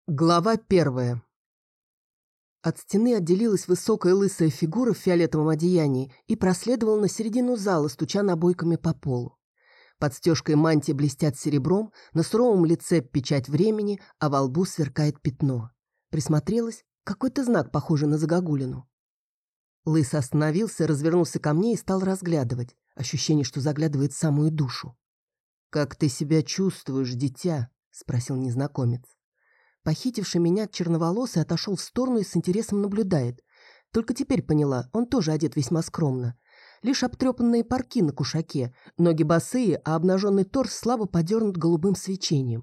Глава 1. От стены отделилась высокая лысая фигура в фиолетовом одеянии и проследовала на середину зала, стуча набойками по полу. Под стежкой мантии блестят серебром, на суровом лице печать времени, а во лбу сверкает пятно. Присмотрелась, какой-то знак, похожий на загогулину. Лысый остановился, развернулся ко мне и стал разглядывать. Ощущение, что заглядывает в самую душу. «Как ты себя чувствуешь, дитя?» – спросил незнакомец. Похитивший меня черноволосый отошел в сторону и с интересом наблюдает. Только теперь поняла, он тоже одет весьма скромно. Лишь обтрепанные парки на кушаке, ноги босые, а обнаженный торс слабо подернут голубым свечением.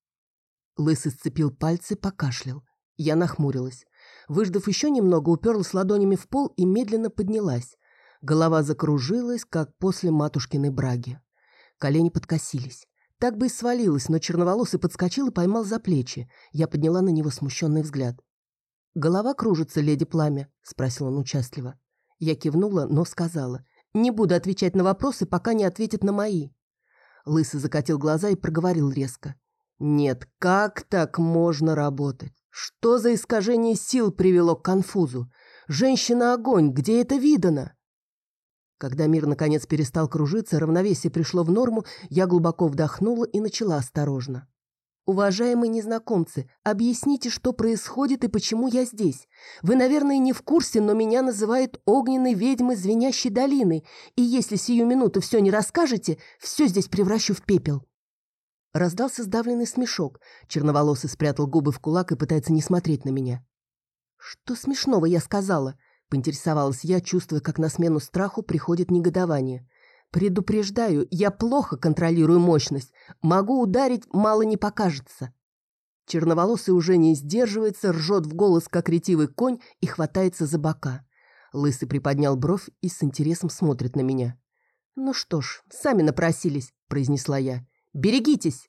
Лысый сцепил пальцы, покашлял. Я нахмурилась. Выждав еще немного, уперлась ладонями в пол и медленно поднялась. Голова закружилась, как после матушкиной браги. Колени подкосились. Так бы и свалилась, но черноволосый подскочил и поймал за плечи. Я подняла на него смущенный взгляд. «Голова кружится, леди Пламя?» – спросил он участливо. Я кивнула, но сказала: «Не буду отвечать на вопросы, пока не ответят на мои». Лысый закатил глаза и проговорил резко: «Нет, как так можно работать? Что за искажение сил привело к конфузу? Женщина-огонь, где это видано?» Когда мир наконец перестал кружиться, равновесие пришло в норму, я глубоко вдохнула и начала осторожно. «Уважаемые незнакомцы, объясните, что происходит и почему я здесь. Вы, наверное, не в курсе, но меня называют огненной ведьмой звенящей долины, и если сию минуту все не расскажете, все здесь превращу в пепел». Раздался сдавленный смешок. Черноволосый спрятал губы в кулак и пытается не смотреть на меня. «Что смешного я сказала?» — поинтересовалась я, чувствуя, как на смену страху приходит негодование. «Предупреждаю, я плохо контролирую мощность. Могу ударить, мало не покажется». Черноволосый уже не сдерживается, ржет в голос, как ретивый конь, и хватается за бока. Лысый приподнял бровь и с интересом смотрит на меня. «Ну что ж, сами напросились», — произнесла я. «Берегитесь!»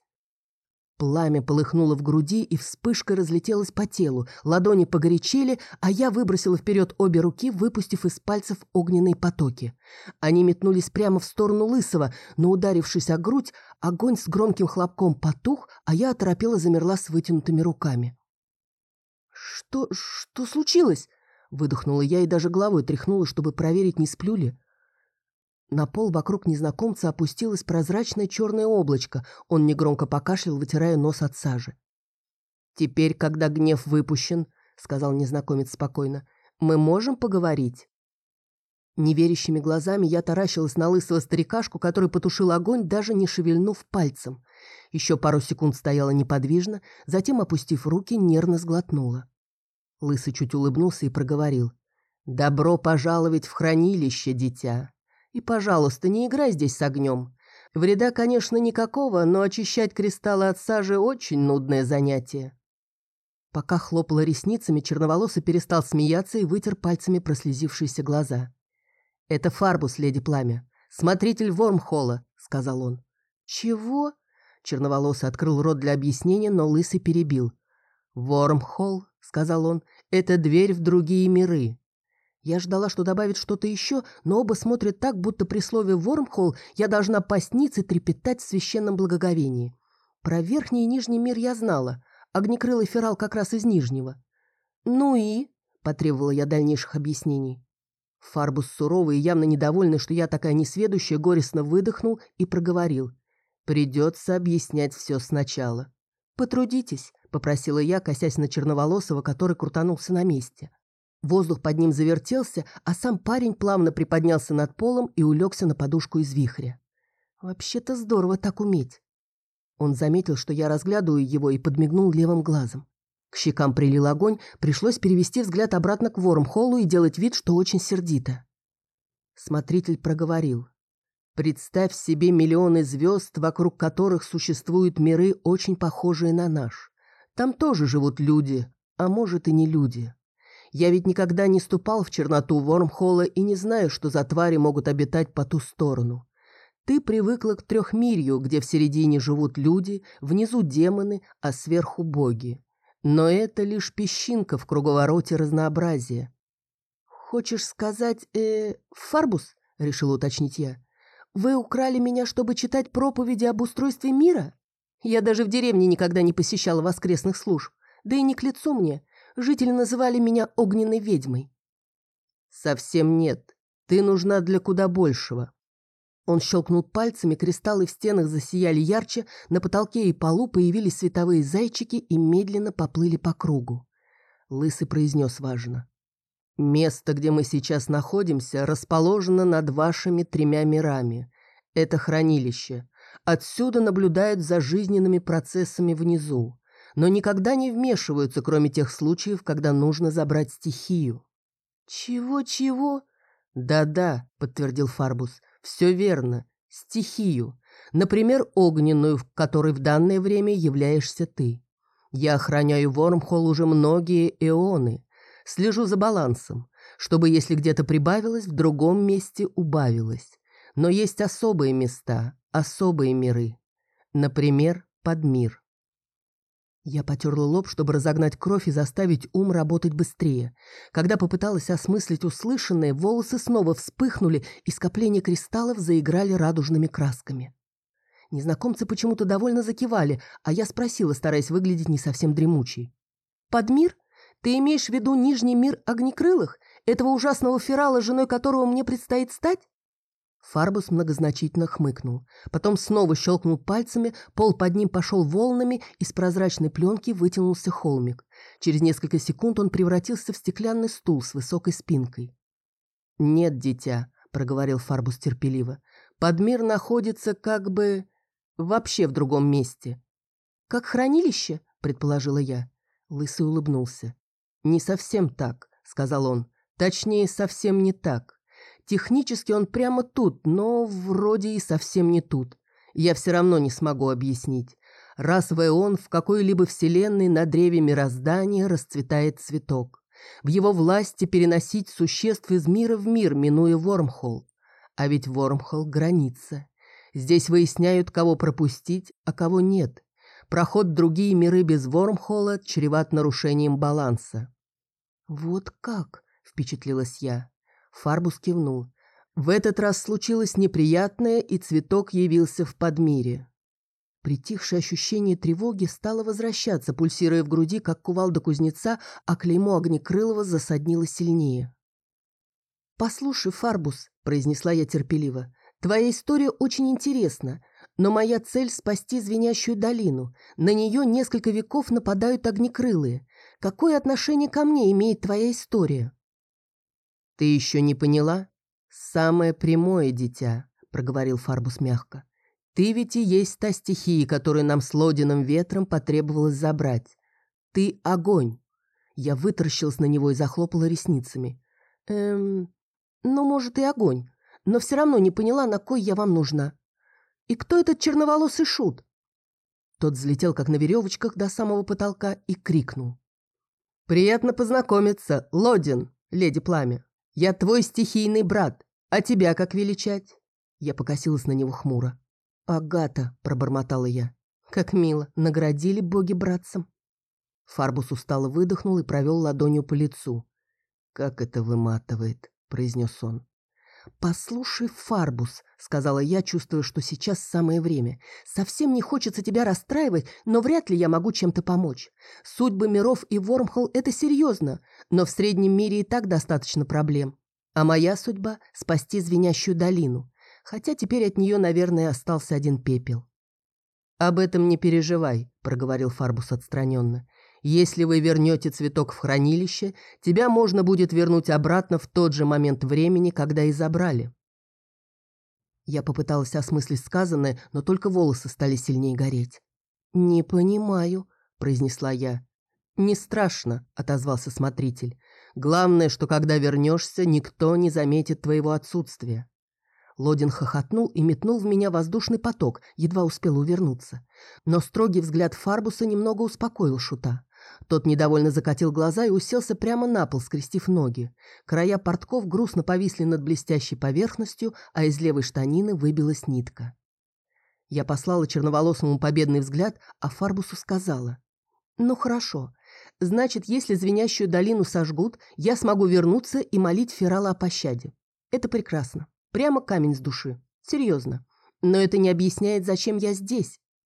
Пламя полыхнуло в груди, и вспышка разлетелась по телу, ладони погорячели, а я выбросила вперед обе руки, выпустив из пальцев огненные потоки. Они метнулись прямо в сторону Лысого, но, ударившись о грудь, огонь с громким хлопком потух, а я оторопела замерла с вытянутыми руками. «Что случилось?» — выдохнула я и даже головой тряхнула, чтобы проверить, не сплю ли. На пол вокруг незнакомца опустилось прозрачное черное облачко. Он негромко покашлял, вытирая нос от сажи. «Теперь, когда гнев выпущен, — сказал незнакомец спокойно, — мы можем поговорить?» Неверящими глазами я таращилась на лысого старикашку, который потушил огонь, даже не шевельнув пальцем. Еще пару секунд стояла неподвижно, затем, опустив руки, нервно сглотнула. Лысый чуть улыбнулся и проговорил: «Добро пожаловать в хранилище, дитя. И, пожалуйста, не играй здесь с огнем. Вреда, конечно, никакого, но очищать кристаллы от сажи – очень нудное занятие». Пока хлопала ресницами, черноволосый перестал смеяться и вытер пальцами прослезившиеся глаза. «Это Фарбус, леди Пламя, смотритель Вормхолла», – сказал он. «Чего?» – черноволосый открыл рот для объяснения, но лысый перебил. «Вормхолл», – сказал он, – «это дверь в другие миры». Я ждала, что добавит что-то еще, но оба смотрят так, будто при слове «Вормхолл» я должна пасть ниц и трепетать в священном благоговении. Про верхний и нижний мир я знала. Огнекрылый ферал как раз из нижнего. «Ну и?» – потребовала я дальнейших объяснений. Фарбус, суровый и явно недовольный, что я такая несведущая, горестно выдохнул и проговорил: «Придется объяснять все сначала». «Потрудитесь», – попросила я, косясь на черноволосого, который крутанулся на месте. Воздух под ним завертелся, а сам парень плавно приподнялся над полом и улегся на подушку из вихря. «Вообще-то здорово так уметь». Он заметил, что я разглядываю его, и подмигнул левым глазом. К щекам прилил огонь, пришлось перевести взгляд обратно к Вормхоллу и делать вид, что очень сердито. Смотритель проговорил: «Представь себе миллионы звезд, вокруг которых существуют миры, очень похожие на наш. Там тоже живут люди, а может и не люди. Я ведь никогда не ступал в черноту Вормхолла и не знаю, что за твари могут обитать по ту сторону. Ты привыкла к трехмирью, где в середине живут люди, внизу демоны, а сверху боги. Но это лишь песчинка в круговороте разнообразия». «Хочешь сказать, Фарбус?» — решила уточнить я. «Вы украли меня, чтобы читать проповеди об устройстве мира? Я даже в деревне никогда не посещала воскресных служб. Да и не к лицу мне. Жители называли меня огненной ведьмой». «Совсем нет. Ты нужна для куда большего». Он щелкнул пальцами, кристаллы в стенах засияли ярче, на потолке и полу появились световые зайчики и медленно поплыли по кругу. Лысый произнес важно. «Место, где мы сейчас находимся, расположено над вашими 3 мирами. Это хранилище. Отсюда наблюдают за жизненными процессами внизу, но никогда не вмешиваются, кроме тех случаев, когда нужно забрать стихию». «Чего-чего?» «Да-да», — подтвердил Фарбус, — «все верно. Стихию. Например, огненную, в которой в данное время являешься ты. Я охраняю Вормхолл уже многие эоны. Слежу за балансом, чтобы, если где-то прибавилось, в другом месте убавилось. Но есть особые места, особые миры. Например, Подмир». Я потерла лоб, чтобы разогнать кровь и заставить ум работать быстрее. Когда попыталась осмыслить услышанное, волосы снова вспыхнули, и скопления кристаллов заиграли радужными красками. Незнакомцы почему-то довольно закивали, а я спросила, стараясь выглядеть не совсем дремучей. «Подмир? Ты имеешь в виду Нижний мир Огнекрылых? Этого ужасного ферала, женой которого мне предстоит стать?» Фарбус многозначительно хмыкнул. Потом снова щелкнул пальцами, пол под ним пошел волнами, из прозрачной пленки вытянулся холмик. Через несколько секунд он превратился в стеклянный стул с высокой спинкой. «Нет, дитя», — проговорил Фарбус терпеливо, — «Подмир находится как бы вообще в другом месте». «Как хранилище?» — предположила я. Лысый улыбнулся. «Не совсем так», — сказал он. «Точнее, совсем не так. Технически он прямо тут, но вроде и совсем не тут. Я все равно не смогу объяснить. Раз в эон в какой-либо вселенной на древе мироздания расцветает цветок. В его власти переносить существ из мира в мир, минуя Вормхолл. А ведь Вормхолл — граница. Здесь выясняют, кого пропустить, а кого нет. Проход в другие миры без Вормхолла чреват нарушением баланса». «Вот как?» — впечатлилась я. Фарбус кивнул. «В этот раз случилось неприятное, и цветок явился в Подмире». Притихшее ощущение тревоги стало возвращаться, пульсируя в груди, как кувалда кузнеца, а клеймо Огнекрылого засаднило сильнее. «Послушай, Фарбус», — произнесла я терпеливо, — «твоя история очень интересна, но моя цель — спасти Звенящую долину. На нее несколько веков нападают Огнекрылые. Какое отношение ко мне имеет твоя история?» «Ты еще не поняла? Самое прямое, дитя», — проговорил Фарбус мягко. «Ты ведь и есть та стихия, которую нам с Лодиным ветром потребовалось забрать. Ты огонь». Я вытаращилась на него и захлопала ресницами. Ну, может, и огонь, но все равно не поняла, на кой я вам нужна. И кто этот черноволосый шут?» Тот взлетел, как на веревочках, до самого потолка и крикнул. «Приятно познакомиться, Лодин, леди Пламя. Я твой стихийный брат, а тебя как величать?» Я покосилась на него хмуро. «Агата», — пробормотала я. «Как мило, наградили боги братцем». Фарбус устало выдохнул и провел ладонью по лицу. «Как это выматывает», — произнес он. «Послушай, Фарбус», — сказала я, чувствуя, что сейчас самое время. «Совсем не хочется тебя расстраивать, но вряд ли я могу чем-то помочь. Судьбы миров и Вормхолл — это серьезно, но в Среднем мире и так достаточно проблем. А моя судьба — спасти Звенящую долину, хотя теперь от нее, наверное, остался один пепел». «Об этом не переживай», — проговорил Фарбус отстраненно. «Если вы вернете цветок в хранилище, тебя можно будет вернуть обратно в тот же момент времени, когда и забрали». Я попыталась осмыслить сказанное, но только волосы стали сильнее гореть. «Не понимаю», — произнесла я. «Не страшно», — отозвался смотритель. «Главное, что когда вернешься, никто не заметит твоего отсутствия». Лодин хохотнул и метнул в меня воздушный поток, едва успел увернуться. Но строгий взгляд Фарбуса немного успокоил шута. Тот недовольно закатил глаза и уселся прямо на пол, скрестив ноги. Края портков грустно повисли над блестящей поверхностью, а из левой штанины выбилась нитка. Я послала черноволосому победный взгляд, а Фарбусу сказала: «Ну хорошо. Значит, если Звенящую долину сожгут, я смогу вернуться и молить Ферала о пощаде. Это прекрасно. Прямо камень с души. Серьезно. Но это не объясняет, зачем я здесь».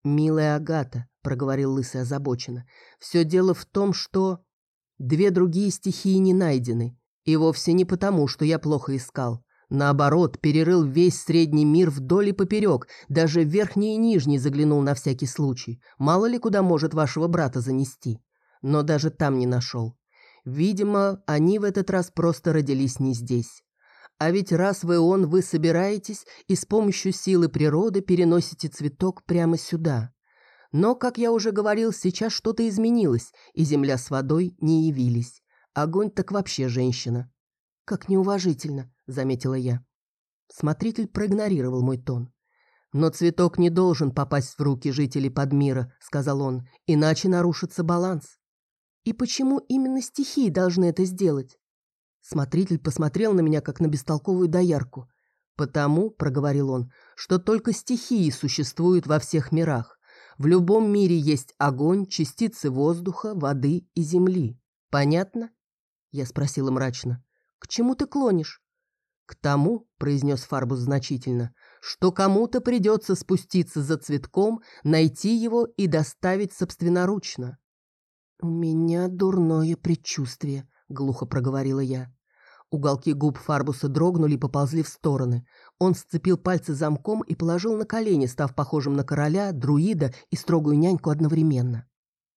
«Милая Агата», — проговорил Лысый озабоченно, — «все дело в том, что две другие стихии не найдены, и вовсе не потому, что я плохо искал. Наоборот, перерыл весь средний мир вдоль и поперек, даже верхний и нижний заглянул на всякий случай. Мало ли куда может вашего брата занести. Но даже там не нашел. Видимо, они в этот раз просто родились не здесь. А ведь раз вы собираетесь и с помощью силы природы переносите цветок прямо сюда. Но, как я уже говорил, сейчас что-то изменилось, и земля с водой не явились. Огонь так вообще женщина». «Как неуважительно», — заметила я. Смотритель проигнорировал мой тон. «Но цветок не должен попасть в руки жителей Подмира», — сказал он, — «иначе нарушится баланс». «И почему именно стихии должны это сделать?» Смотритель посмотрел на меня, как на бестолковую доярку. «Потому», — проговорил он, — «что только стихии существуют во всех мирах. В любом мире есть огонь, частицы воздуха, воды и земли. Понятно?» Я спросила мрачно. «К чему ты клонишь?» «К тому», — произнес Фарбус значительно, — «что кому-то придется спуститься за цветком, найти его и доставить собственноручно». «У меня дурное предчувствие», — глухо проговорила я. Уголки губ Фарбуса дрогнули и поползли в стороны. Он сцепил пальцы замком и положил на колени, став похожим на короля, друида и строгую няньку одновременно.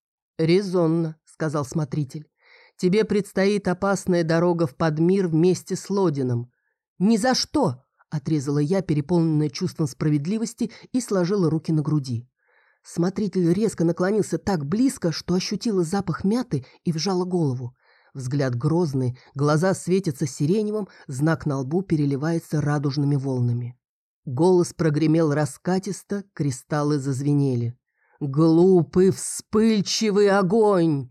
«Резонно», — сказал смотритель. «Тебе предстоит опасная дорога в Подмир вместе с Лодином». «Ни за что!» — отрезала я, переполненная чувством справедливости, и сложила руки на груди. Смотритель резко наклонился так близко, что ощутила запах мяты и вжала голову. Взгляд грозный, глаза светятся сиреневым, знак на лбу переливается радужными волнами. Голос прогремел раскатисто, кристаллы зазвенели. «Глупый, вспыльчивый огонь!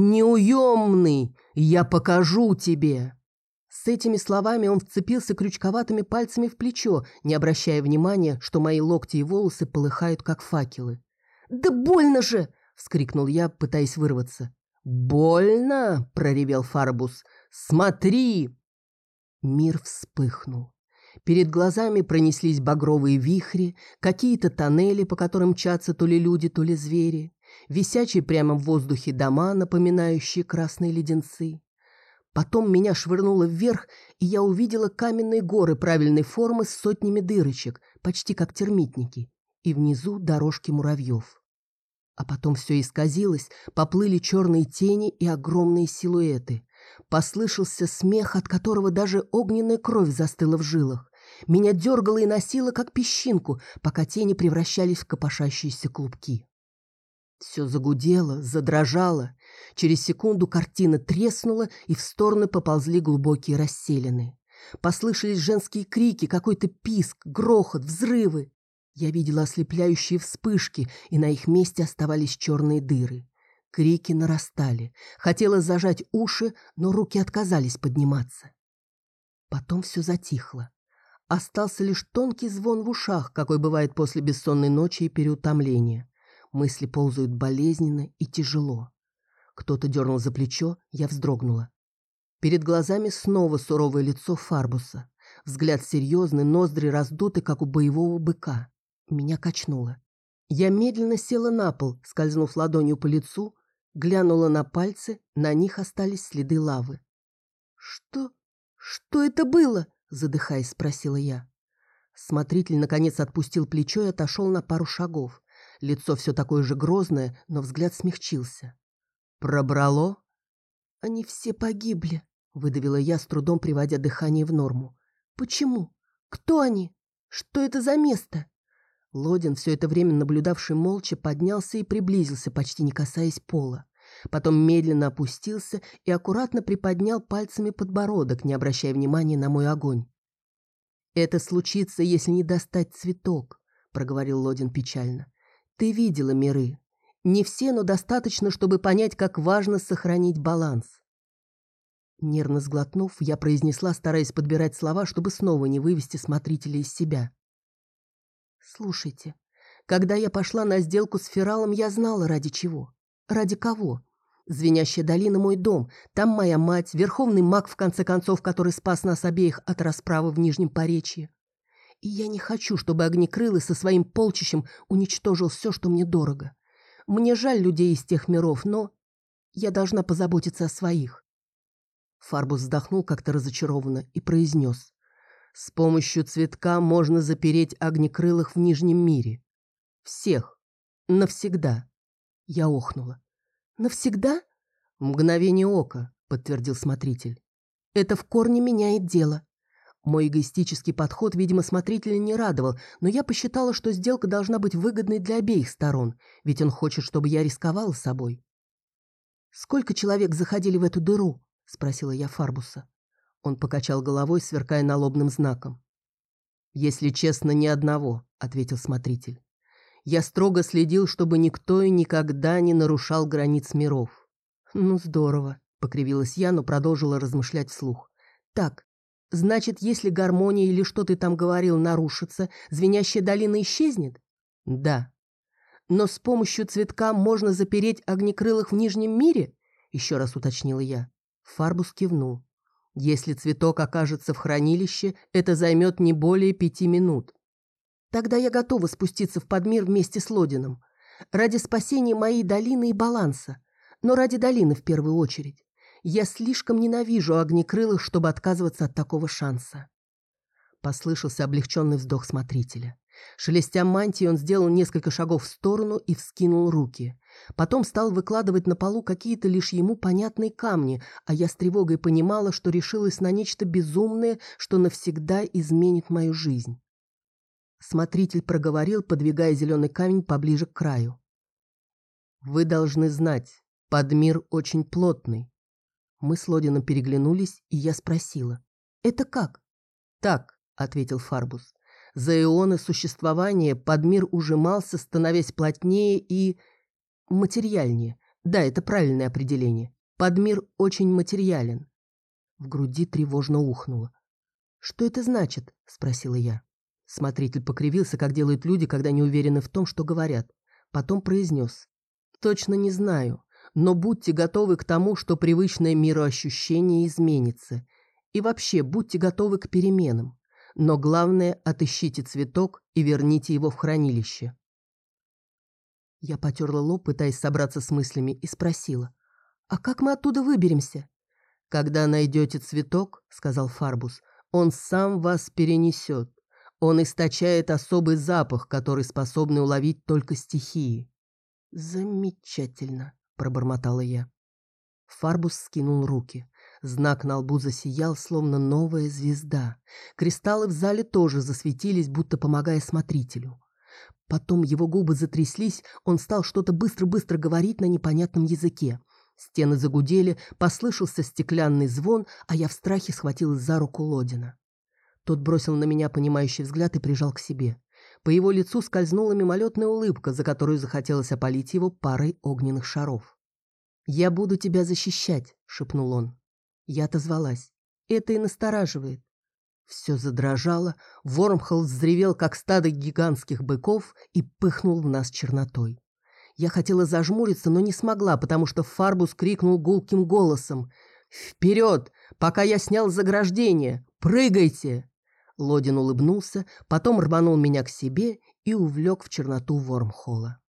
Неуемный! Я покажу тебе!» С этими словами он вцепился крючковатыми пальцами в плечо, не обращая внимания, что мои локти и волосы полыхают, как факелы. «Да больно же!» — вскрикнул я, пытаясь вырваться. «Больно?» — проревел Фарбус. «Смотри!» Мир вспыхнул. Перед глазами пронеслись багровые вихри, какие-то тоннели, по которым мчатся то ли люди, то ли звери, висячие прямо в воздухе дома, напоминающие красные леденцы. Потом меня швырнуло вверх, и я увидела каменные горы правильной формы с сотнями дырочек, почти как термитники, и внизу дорожки муравьев. А потом все исказилось, поплыли черные тени и огромные силуэты. Послышался смех, от которого даже огненная кровь застыла в жилах. Меня дергало и носило, как песчинку, пока тени превращались в копошащиеся клубки. Все загудело, задрожало. Через секунду картина треснула, и в стороны поползли глубокие расселины. Послышались женские крики, какой-то писк, грохот, взрывы. Я видела ослепляющие вспышки, и на их месте оставались черные дыры. Крики нарастали. Хотела зажать уши, но руки отказались подниматься. Потом все затихло. Остался лишь тонкий звон в ушах, какой бывает после бессонной ночи и переутомления. Мысли ползают болезненно и тяжело. Кто-то дернул за плечо, я вздрогнула. Перед глазами снова суровое лицо Фарбуса. Взгляд серьезный, ноздри раздуты, как у боевого быка. Меня качнуло. Я медленно села на пол, скользнув ладонью по лицу, глянула на пальцы, на них остались следы лавы. «Что это было?» — задыхаясь, спросила я. Смотритель, наконец, отпустил плечо и отошел на пару шагов. Лицо все такое же грозное, но взгляд смягчился. «Пробрало?» «Они все погибли», — выдавила я, с трудом приводя дыхание в норму. «Почему? Кто они? Что это за место?» Лодин, все это время наблюдавший молча, поднялся и приблизился, почти не касаясь пола. Потом медленно опустился и аккуратно приподнял пальцами подбородок, не обращая внимания на мой огонь. «Это случится, если не достать цветок», — проговорил Лодин печально. «Ты видела миры. Не все, но достаточно, чтобы понять, как важно сохранить баланс». Нервно сглотнув, я произнесла, стараясь подбирать слова, чтобы снова не вывести смотрителя из себя. «Слушайте, когда я пошла на сделку с Фералом, я знала, ради чего. Ради кого? Звенящая долина — мой дом. Там моя мать, верховный маг, в конце концов, который спас нас обеих от расправы в Нижнем Поречье. И я не хочу, чтобы Огнекрылый со своим полчищем уничтожил все, что мне дорого. Мне жаль людей из тех миров, но я должна позаботиться о своих. Фарбус вздохнул как-то разочарованно и произнес. С помощью цветка можно запереть Огнекрылых в Нижнем мире. Всех. Навсегда. Я охнула. Навсегда? В мгновение ока, подтвердил смотритель. Это в корне меняет дело. Мой эгоистический подход, видимо, смотрителя не радовал, но я посчитала, что сделка должна быть выгодной для обеих сторон, ведь он хочет, чтобы я рисковала собой. «Сколько человек заходили в эту дыру?» – спросила я Фарбуса. Он покачал головой, сверкая налобным знаком. «Если честно, ни одного», – ответил смотритель. «Я строго следил, чтобы никто и никогда не нарушал границ миров». «Ну, здорово», – покривилась я, но продолжила размышлять вслух. «Так, значит, если гармония или что ты там говорил нарушится, звенящая долина исчезнет?» «Да». «Но с помощью цветка можно запереть Огнекрылых в Нижнем мире?» – еще раз уточнила я. Фарбус кивнул. «Если цветок окажется в хранилище, это займет не более 5 минут». «Тогда я готова спуститься в Подмир вместе с Лодином. Ради спасения моей долины и баланса. Но ради долины в первую очередь. Я слишком ненавижу Огнекрылых, чтобы отказываться от такого шанса». Послышался облегченный вздох смотрителя. Шелестя мантией, он сделал несколько шагов в сторону и вскинул руки. Потом стал выкладывать на полу какие-то лишь ему понятные камни, а я с тревогой понимала, что решилась на нечто безумное, что навсегда изменит мою жизнь. Смотритель проговорил, подвигая зеленый камень поближе к краю. «Вы должны знать, Подмир очень плотный». Мы с Лодином переглянулись, и я спросила. «Это как?» «Так», — ответил Фарбус. «За эоны существования Подмир ужимался, становясь плотнее и материальнее. Да, это правильное определение. Подмир очень материален». В груди тревожно ухнуло. «Что это значит?» — спросила я. Смотритель покривился, как делают люди, когда не уверены в том, что говорят. Потом произнес. «Точно не знаю, но будьте готовы к тому, что привычное мироощущение изменится. И вообще, будьте готовы к переменам. Но главное, отыщите цветок и верните его в хранилище». Я потерла лоб, пытаясь собраться с мыслями, и спросила. «А как мы оттуда выберемся?» «Когда найдете цветок, — сказал Фарбус, — он сам вас перенесет. Он источает особый запах, который способны уловить только стихии». «Замечательно», — пробормотала я. Фарбус скинул руки. Знак на лбу засиял, словно новая звезда. Кристаллы в зале тоже засветились, будто помогая смотрителю. Потом его губы затряслись, он стал что-то быстро-быстро говорить на непонятном языке. Стены загудели, послышался стеклянный звон, а я в страхе схватилась за руку Лодина. Тот бросил на меня понимающий взгляд и прижал к себе. По его лицу скользнула мимолетная улыбка, за которую захотелось опалить его парой огненных шаров. «Я буду тебя защищать», — шепнул он. Я отозвалась. «Это и настораживает». Все задрожало, Вормхолл взревел, как стадо гигантских быков, и пыхнул в нас чернотой. Я хотела зажмуриться, но не смогла, потому что Фарбус крикнул гулким голосом. «Вперед! Пока я снял заграждение! Прыгайте!» Лодин улыбнулся, потом рванул меня к себе и увлек в черноту Вормхолла.